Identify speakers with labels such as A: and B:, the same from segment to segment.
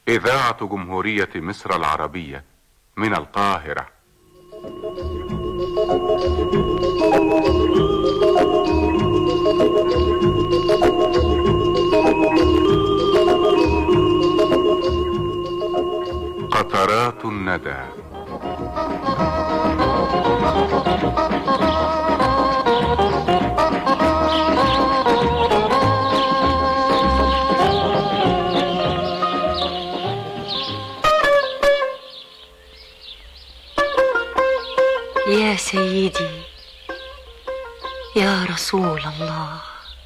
A: إذاعة جمهورية مصر العربية من القاهرة. قطرات الندى.
B: يا سيدي يا رسول الله،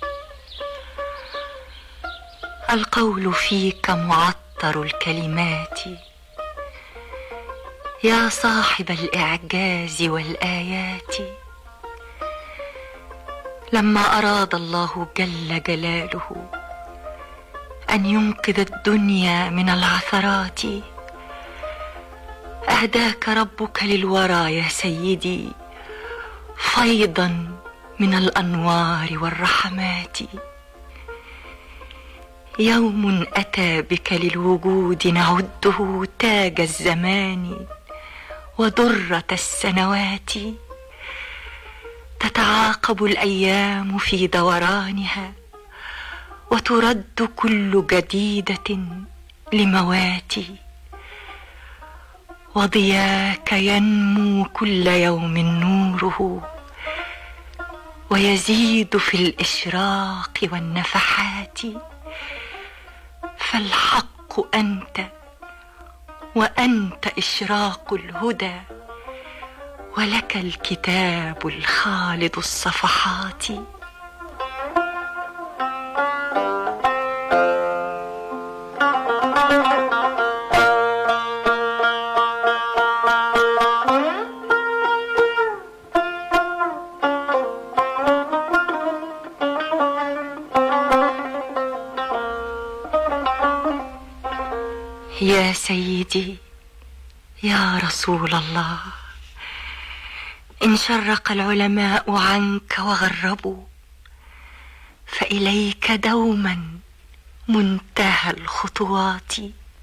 B: القول فيك معطر الكلمات، يا صاحب الإعجاز والآيات. لما أراد الله جل جلاله أن ينقذ الدنيا من العثرات، أهداك ربك للورى يا سيدي فيضا من الأنوار والرحمات. يوم أتى بك للوجود نعده تاج الزمان ودرة السنوات، تتعاقب الأيام في دورانها وترد كل جديدة لمواتي، وضياك ينمو كل يوم نوره ويزيد في الإشراق والنفحات. فالحق أنت وأنت إشراق الهدى، ولك الكتاب الخالد الصفحات. يا سيدي يا رسول الله، إن شرق العلماء عنك وغربوا، فإليك دوما منتهى الخطوات.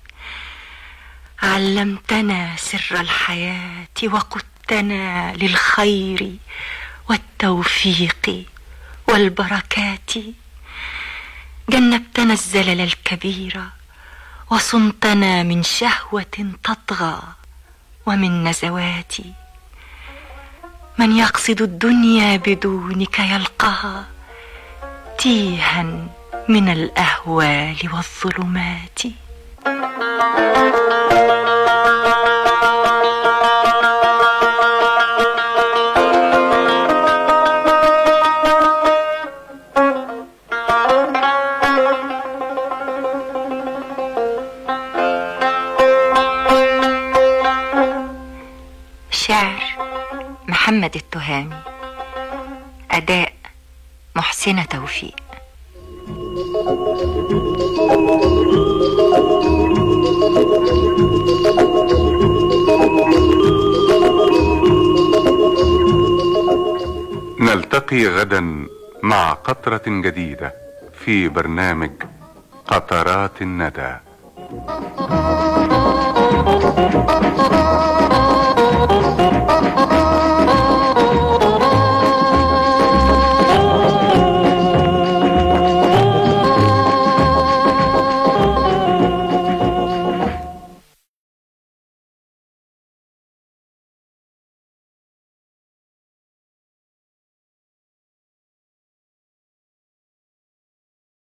B: علمتنا سر الحياة وقدتنا للخير والتوفيق والبركات. جنبتنا الزلل الكبير وصنتنا من شهوة تطغى ومن نزوات. من يقصد الدنيا بدونك يلقاها تيها من الأهوال والظلمات. شعر محمد التهامي، أداء محسنة توفيق.
A: نلتقي غدا مع قطرة جديدة في برنامج قطرات الندى.